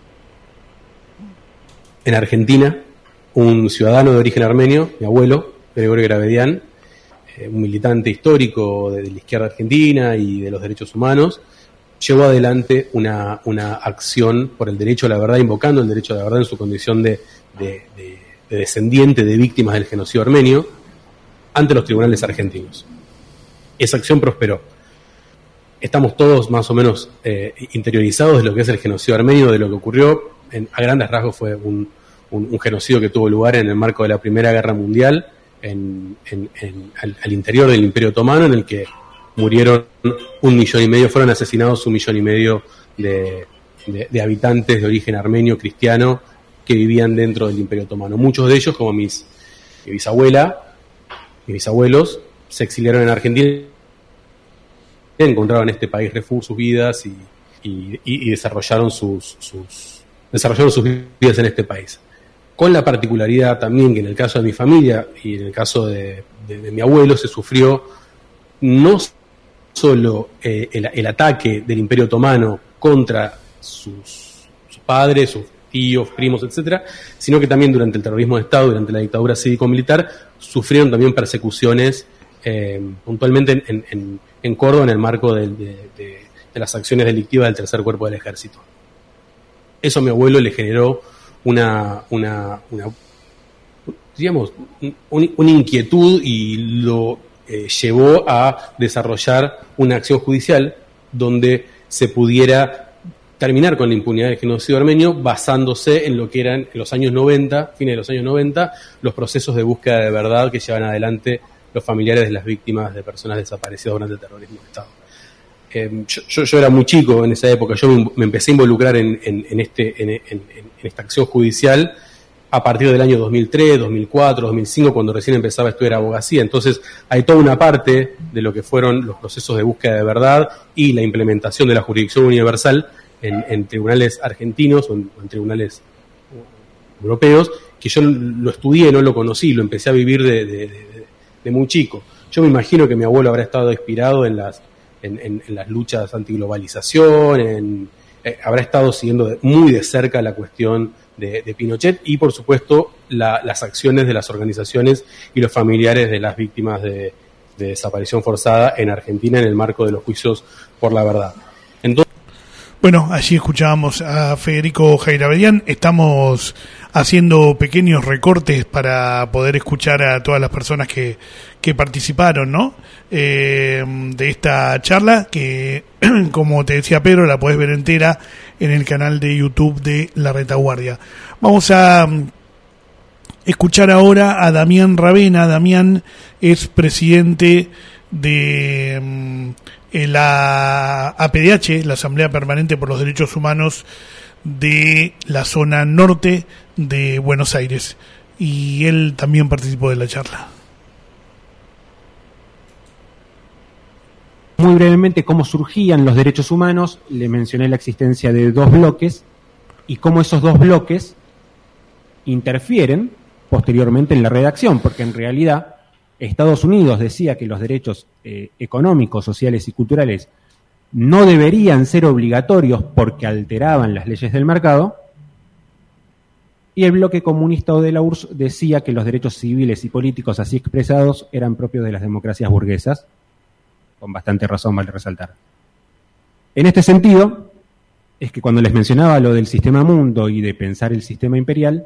En Argentina, un ciudadano de origen armenio, mi abuelo, Gregorio Gravedian, eh, un militante histórico de, de la izquierda argentina y de los derechos humanos, llevó adelante una, una acción por el derecho a la verdad, invocando el derecho a la verdad en su condición de, de, de, de descendiente de víctimas del genocidio armenio, ante los tribunales argentinos. Esa acción prosperó. Estamos todos más o menos eh, interiorizados de lo que es el genocidio armenio, de lo que ocurrió. En, a grandes rasgos fue un, un, un genocidio que tuvo lugar en el marco de la Primera Guerra Mundial, en, en, en, al, al interior del Imperio Otomano, en el que murieron un millón y medio, fueron asesinados un millón y medio de, de, de habitantes de origen armenio cristiano que vivían dentro del Imperio Otomano. Muchos de ellos, como mis, mi bisabuela, mis bisabuelos, se exiliaron en Argentina, encontraron en este país refugio sus vidas y, y, y desarrollaron sus, sus desarrollaron sus vidas en este país. Con la particularidad también que en el caso de mi familia y en el caso de, de, de mi abuelo se sufrió no solo eh, el, el ataque del Imperio Otomano contra sus, sus padres, sus tíos, primos, etcétera, sino que también durante el terrorismo de Estado, durante la dictadura cívico-militar, sufrieron también persecuciones eh, puntualmente en, en, en Córdoba en el marco de, de, de, de las acciones delictivas del Tercer Cuerpo del Ejército. Eso a mi abuelo le generó una, una, una digamos, un, una inquietud y lo eh, llevó a desarrollar una acción judicial donde se pudiera terminar con la impunidad del genocidio armenio basándose en lo que eran en los años noventa, fines de los años noventa, los procesos de búsqueda de verdad que llevan adelante los familiares de las víctimas de personas desaparecidas durante el terrorismo de Estado. Eh, yo, yo, yo era muy chico en esa época, yo me, me empecé a involucrar en, en, en, este, en, en, en esta acción judicial a partir del año dos mil tres, dos mil cuatro, dos mil cinco, cuando recién empezaba a estudiar abogacía. Entonces hay toda una parte de lo que fueron los procesos de búsqueda de verdad y la implementación de la jurisdicción universal en, en tribunales argentinos o en, o en tribunales europeos, que yo lo estudié, no lo conocí, lo empecé a vivir de, de, de, de muy chico. Yo me imagino que mi abuelo habrá estado inspirado en las En, en, en las luchas antiglobalización, en, eh, habrá estado siguiendo de, muy de cerca la cuestión de, de Pinochet y, por supuesto, la, las acciones de las organizaciones y los familiares de las víctimas de, de desaparición forzada en Argentina en el marco de los juicios por la verdad. Entonces, bueno, allí escuchábamos a Federico Jairabedian. Estamos haciendo pequeños recortes para poder escuchar a todas las personas que, que participaron, ¿no? Eh, de esta charla, que, como te decía Pedro, la podés ver entera en el canal de YouTube de La Retaguardia. Vamos a escuchar ahora a Damián Ravena. Damián es presidente de la A P D H, la Asamblea Permanente por los Derechos Humanos de la zona norte de Buenos Aires, y él también participó de la charla. Muy brevemente, cómo surgían los derechos humanos. Le mencioné la existencia de dos bloques y cómo esos dos bloques interfieren posteriormente en la redacción, porque en realidad Estados Unidos decía que los derechos eh, económicos, sociales y culturales no deberían ser obligatorios porque alteraban las leyes del mercado, y el bloque comunista o de la U R S S decía que los derechos civiles y políticos así expresados eran propios de las democracias burguesas, con bastante razón vale resaltar. En este sentido, es que cuando les mencionaba lo del sistema mundo y de pensar el sistema imperial,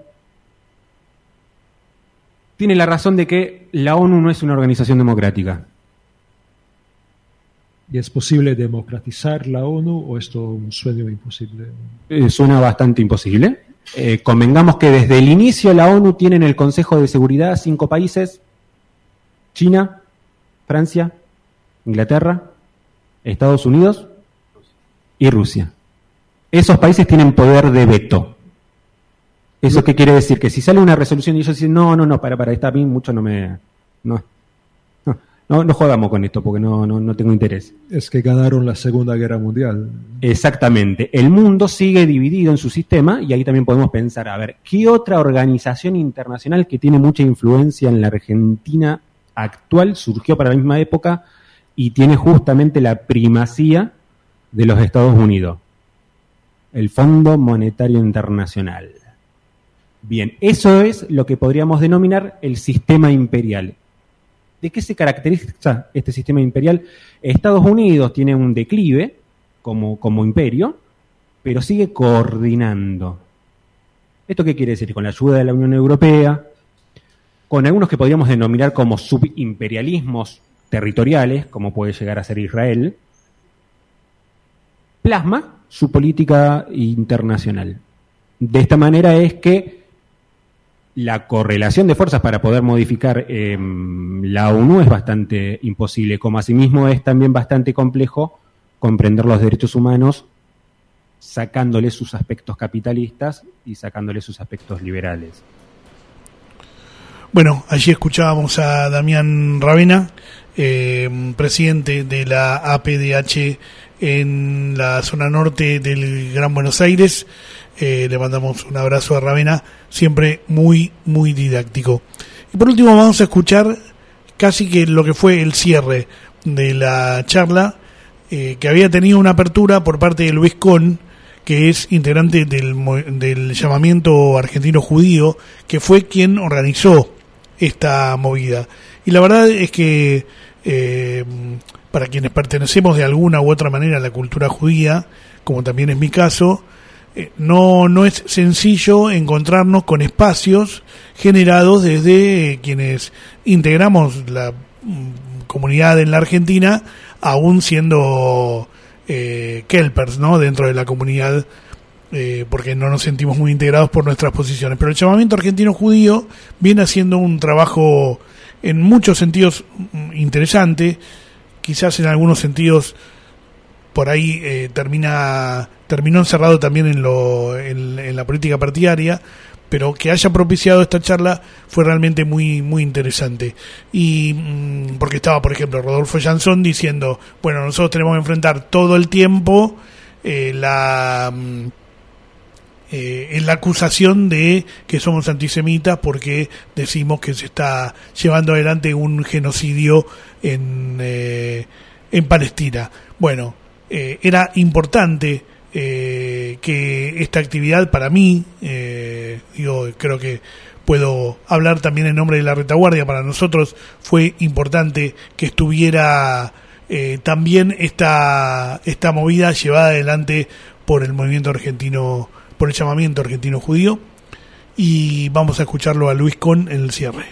tiene la razón de que la ONU no es una organización democrática. ¿Y es posible democratizar la ONU o esto es un sueño imposible? Eh, suena bastante imposible. Eh, convengamos que desde el inicio la ONU tiene en el Consejo de Seguridad cinco países: China, Francia, Inglaterra, Estados Unidos y Rusia. Esos países tienen poder de veto. ¿Eso qué quiere decir? Que si sale una resolución y ellos dicen, no, no, no, para, para, está bien, mucho no me... No, no, no, no jodamos con esto porque no, no, no tengo interés. Es que ganaron la Segunda Guerra Mundial. Exactamente. El mundo sigue dividido en su sistema y ahí también podemos pensar, a ver, ¿qué otra organización internacional que tiene mucha influencia en la Argentina actual surgió para la misma época y tiene justamente la primacía de los Estados Unidos? El Fondo Monetario Internacional. Bien, eso es lo que podríamos denominar el sistema imperial. ¿De qué se caracteriza este sistema imperial? Estados Unidos tiene un declive como, como imperio, pero sigue coordinando. ¿Esto qué quiere decir? Con la ayuda de la Unión Europea, con algunos que podríamos denominar como subimperialismos territoriales, como puede llegar a ser Israel, plasma su política internacional. De esta manera es que la correlación de fuerzas para poder modificar eh, la ONU es bastante imposible, como asimismo es también bastante complejo comprender los derechos humanos sacándole sus aspectos capitalistas y sacándole sus aspectos liberales. Bueno, allí escuchábamos a Damián Ravena, eh, presidente de la A P D H en la zona norte del Gran Buenos Aires. Eh, le mandamos un abrazo a Ravena, siempre muy, muy didáctico. Y por último vamos a escuchar casi que lo que fue el cierre de la charla, eh, que había tenido una apertura por parte de Luis Con, que es integrante del, del llamamiento argentino judío, que fue quien organizó esta movida. Y la verdad es que eh, para quienes pertenecemos de alguna u otra manera a la cultura judía, como también es mi caso, eh, no, no es sencillo encontrarnos con espacios generados desde quienes integramos la mm, comunidad en la Argentina, aún siendo eh, kelpers, ¿no?, dentro de la comunidad, eh, porque no nos sentimos muy integrados por nuestras posiciones. Pero el llamamiento argentino judío viene haciendo un trabajo en muchos sentidos interesante, quizás en algunos sentidos por ahí eh, termina terminó encerrado también en lo en, en la política partidaria, pero que haya propiciado esta charla fue realmente muy muy interesante. Y mmm, porque estaba, por ejemplo, Rodolfo Jansson diciendo, bueno, nosotros tenemos que enfrentar todo el tiempo eh, la mmm, eh, la acusación de que somos antisemitas porque decimos que se está llevando adelante un genocidio en eh, en Palestina. Bueno, eh, era importante eh, que esta actividad para mí, eh, yo creo que puedo hablar también en nombre de la retaguardia, para nosotros fue importante que estuviera eh, también esta esta movida llevada adelante por el movimiento argentino, por el llamamiento argentino judío, y vamos a escucharlo a Luis Con en el cierre.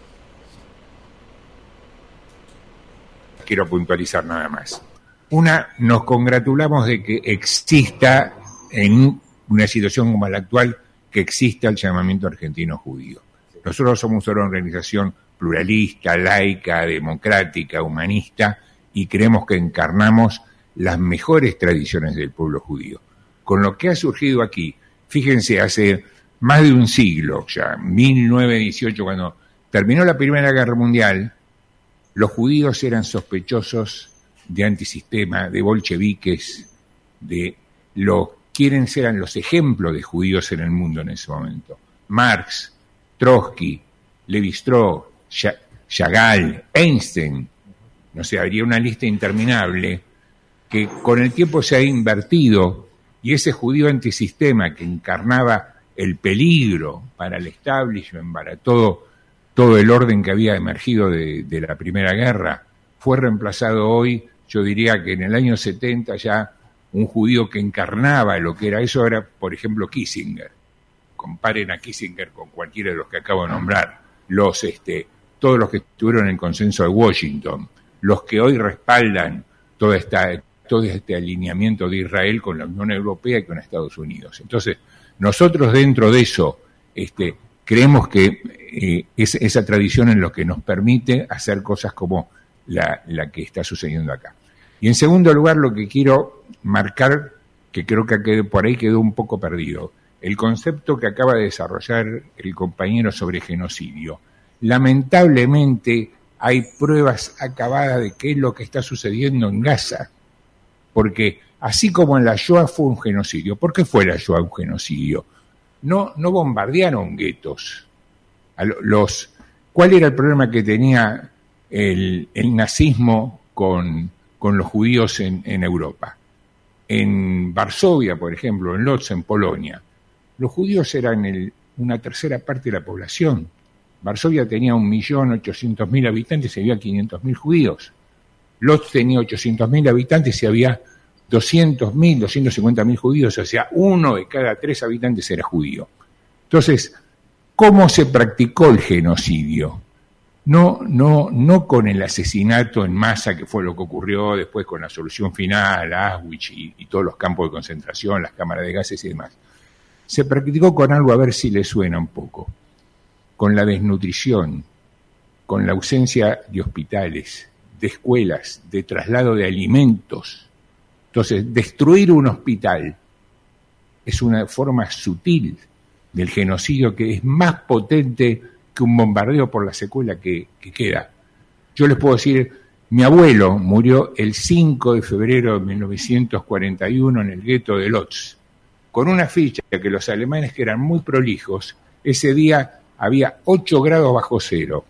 Quiero puntualizar nada más. Una, nos congratulamos de que exista, en una situación como la actual, que exista el llamamiento argentino judío. Nosotros somos una organización pluralista, laica, democrática, humanista, y creemos que encarnamos las mejores tradiciones del pueblo judío. Con lo que ha surgido aquí, fíjense, hace más de un siglo ya, mil novecientos dieciocho, cuando terminó la Primera Guerra Mundial, los judíos eran sospechosos de antisistema, de bolcheviques, de los quienes eran los ejemplos de judíos en el mundo en ese momento. Marx, Trotsky, Levi-Strauss, Chagall, Einstein, no sé, habría una lista interminable que con el tiempo se ha invertido, y ese judío antisistema que encarnaba el peligro para el establishment, para todo, todo el orden que había emergido de, de la Primera Guerra, fue reemplazado hoy, yo diría que en el año setenta ya un judío que encarnaba lo que era eso era, por ejemplo, Kissinger. Comparen a Kissinger con cualquiera de los que acabo de nombrar, los este, todos los que estuvieron en el consenso de Washington, los que hoy respaldan toda esta, todo este alineamiento de Israel con la Unión Europea y con Estados Unidos. Entonces, nosotros dentro de eso este, creemos que eh, es esa tradición en lo que nos permite hacer cosas como la, la que está sucediendo acá. Y en segundo lugar, lo que quiero marcar, que creo que quedó, por ahí quedó un poco perdido, el concepto que acaba de desarrollar el compañero sobre genocidio. Lamentablemente hay pruebas acabadas de qué es lo que está sucediendo en Gaza, porque así como en la Shoah fue un genocidio, ¿por qué fue la Shoah un genocidio? No, no bombardearon guetos. A los, ¿cuál era el problema que tenía el, el nazismo con, con los judíos en, en Europa? En Varsovia, por ejemplo, en Lodz, en Polonia, los judíos eran el, una tercera parte de la población. Varsovia tenía un millón ochocientos mil habitantes y había quinientos mil judíos. Lodz tenía ochocientos mil habitantes y había doscientos mil, doscientos cincuenta mil judíos, o sea, uno de cada tres habitantes era judío. Entonces, ¿cómo se practicó el genocidio? No, no, no con el asesinato en masa, que fue lo que ocurrió después con la solución final, Auschwitz y, y todos los campos de concentración, las cámaras de gases y demás. Se practicó con algo, a ver si le suena un poco, con la desnutrición, con la ausencia de hospitales, de escuelas, de traslado de alimentos. Entonces, destruir un hospital es una forma sutil del genocidio que es más potente que un bombardeo por la secuela que, que queda. Yo les puedo decir, mi abuelo murió el cinco de febrero de mil novecientos cuarenta y uno en el gueto de Lodz, con una ficha que los alemanes, que eran muy prolijos, ese día había ocho grados bajo cero.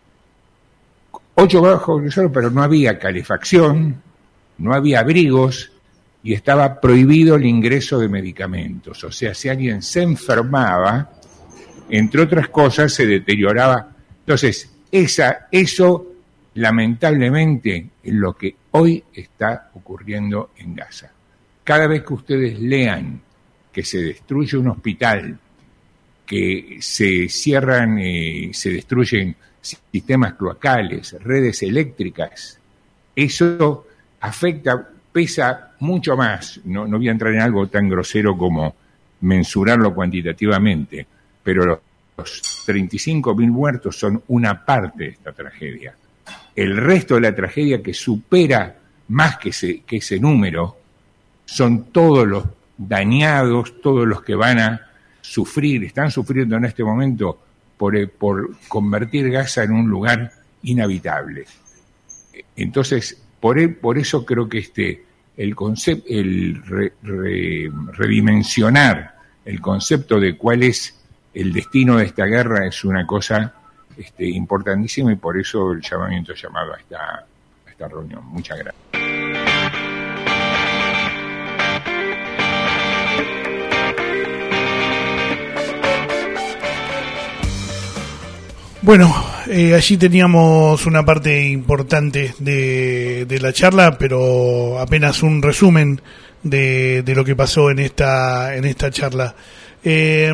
ocho grados bajo cero, pero no había calefacción, no había abrigos y estaba prohibido el ingreso de medicamentos. O sea, si alguien se enfermaba, entre otras cosas, se deterioraba. Entonces, esa, eso lamentablemente es lo que hoy está ocurriendo en Gaza. Cada vez que ustedes lean que se destruye un hospital, que se cierran, eh, se destruyen sistemas cloacales, redes eléctricas, eso afecta, pesa mucho más. No, no voy a entrar en algo tan grosero como mensurarlo cuantitativamente, pero los, los treinta y cinco mil muertos son una parte de esta tragedia. El resto de la tragedia, que supera más que ese, que ese número, son todos los dañados, todos los que van a sufrir, están sufriendo en este momento por, por convertir Gaza en un lugar inhabitable. Entonces, por, por eso creo que este el concepto, el re, re, redimensionar el concepto de cuál es el destino de esta guerra es una cosa este, importantísima, y por eso el llamamiento llamado a esta, a esta reunión. Muchas gracias. Bueno, eh, allí teníamos una parte importante de, de la charla, pero apenas un resumen de, de lo que pasó en esta en esta charla. Eh,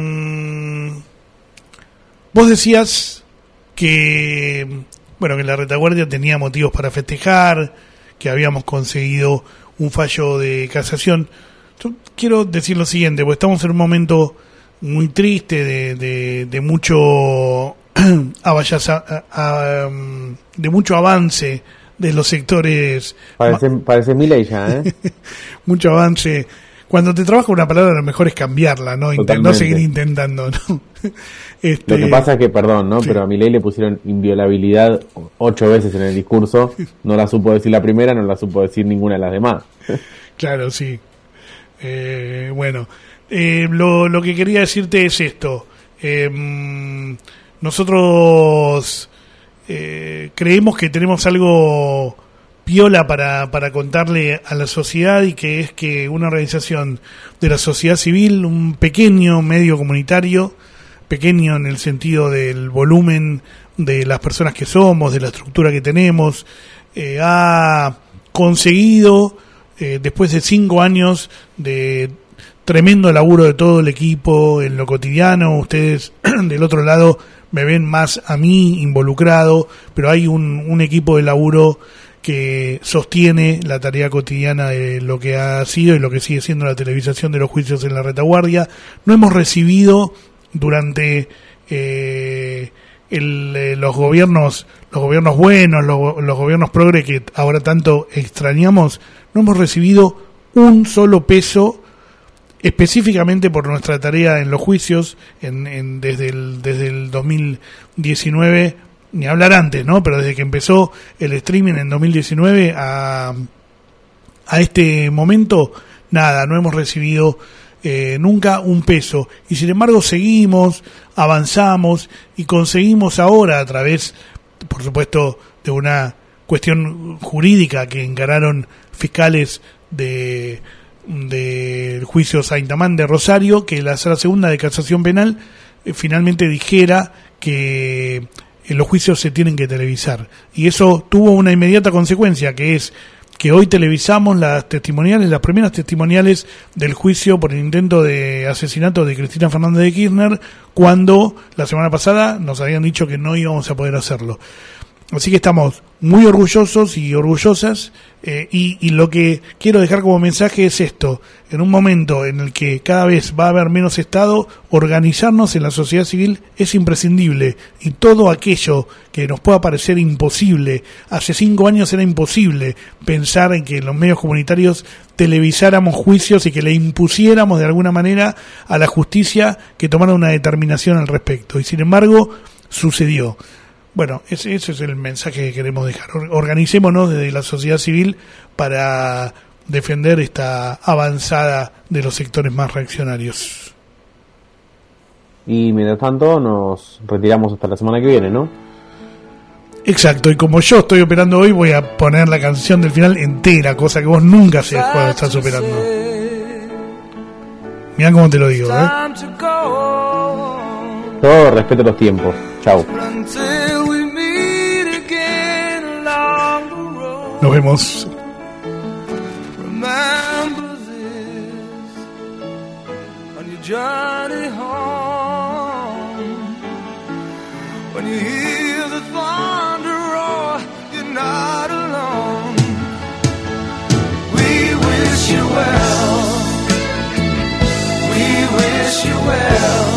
vos decías que bueno que la retaguardia tenía motivos para festejar, que habíamos conseguido un fallo de casación. Yo quiero decir lo siguiente, porque estamos en un momento muy triste de, de, de mucho a, a, de mucho avance de los sectores. Parece, parece Milei ya, ¿eh? Mucho avance. Cuando te trabaja una palabra, lo mejor es cambiarla, no, Intent, no seguir intentando, ¿no? Este... Lo que pasa es que, perdón, ¿no? Sí. Pero a Milei le pusieron inviolabilidad ocho veces en el discurso. No la supo decir la primera, no la supo decir ninguna de las demás. Claro, sí. Eh, bueno, eh, lo, lo que quería decirte es esto. Eh, nosotros eh, creemos que tenemos algo piola para, para contarle a la sociedad, y que es que una organización de la sociedad civil, un pequeño medio comunitario, pequeño en el sentido del volumen de las personas que somos, de la estructura que tenemos, eh, ha conseguido, eh, después de cinco años de tremendo laburo de todo el equipo en lo cotidiano, ustedes del otro lado me ven más a mí involucrado, pero hay un, un equipo de laburo que sostiene la tarea cotidiana de lo que ha sido y lo que sigue siendo la televisación de los juicios en la retaguardia. No hemos recibido durante eh, el, eh, los gobiernos los gobiernos buenos, los, los gobiernos progre que ahora tanto extrañamos, no hemos recibido un solo peso específicamente por nuestra tarea en los juicios en, en, desde el desde el dos mil diecinueve, ni hablar antes, ¿no? Pero desde que empezó el streaming en dos mil diecinueve a, a este momento, nada, no hemos recibido eh, nunca un peso. Y sin embargo seguimos, avanzamos y conseguimos ahora, a través, por supuesto, de una cuestión jurídica que encararon fiscales de del juicio Saint-Amand de Rosario, que la Sala Segunda de Casación Penal eh, finalmente dijera que los juicios se tienen que televisar, y eso tuvo una inmediata consecuencia, que es que hoy televisamos las testimoniales, las primeras testimoniales del juicio por el intento de asesinato de Cristina Fernández de Kirchner, cuando la semana pasada nos habían dicho que no íbamos a poder hacerlo. Así que estamos muy orgullosos y orgullosas, eh, y, y lo que quiero dejar como mensaje es esto: en un momento en el que cada vez va a haber menos Estado, organizarnos en la sociedad civil es imprescindible, y todo aquello que nos pueda parecer imposible, hace cinco años era imposible pensar en que en los medios comunitarios televisáramos juicios y que le impusiéramos de alguna manera a la justicia que tomara una determinación al respecto, y sin embargo sucedió. Bueno, ese, ese es el mensaje que queremos dejar. Organicémonos desde la sociedad civil para defender esta avanzada de los sectores más reaccionarios. Y mientras tanto nos retiramos hasta la semana que viene, ¿no? Exacto, y como yo estoy operando hoy, voy a poner la canción del final entera, cosa que vos nunca haces cuando estás operando. Mirá cómo te lo digo, ¿eh? Todo respeto a los tiempos. Chau. Nos vemos. Remember this on your journey home. When you hear the thunder roar, you're not alone. We wish you well. We wish you well.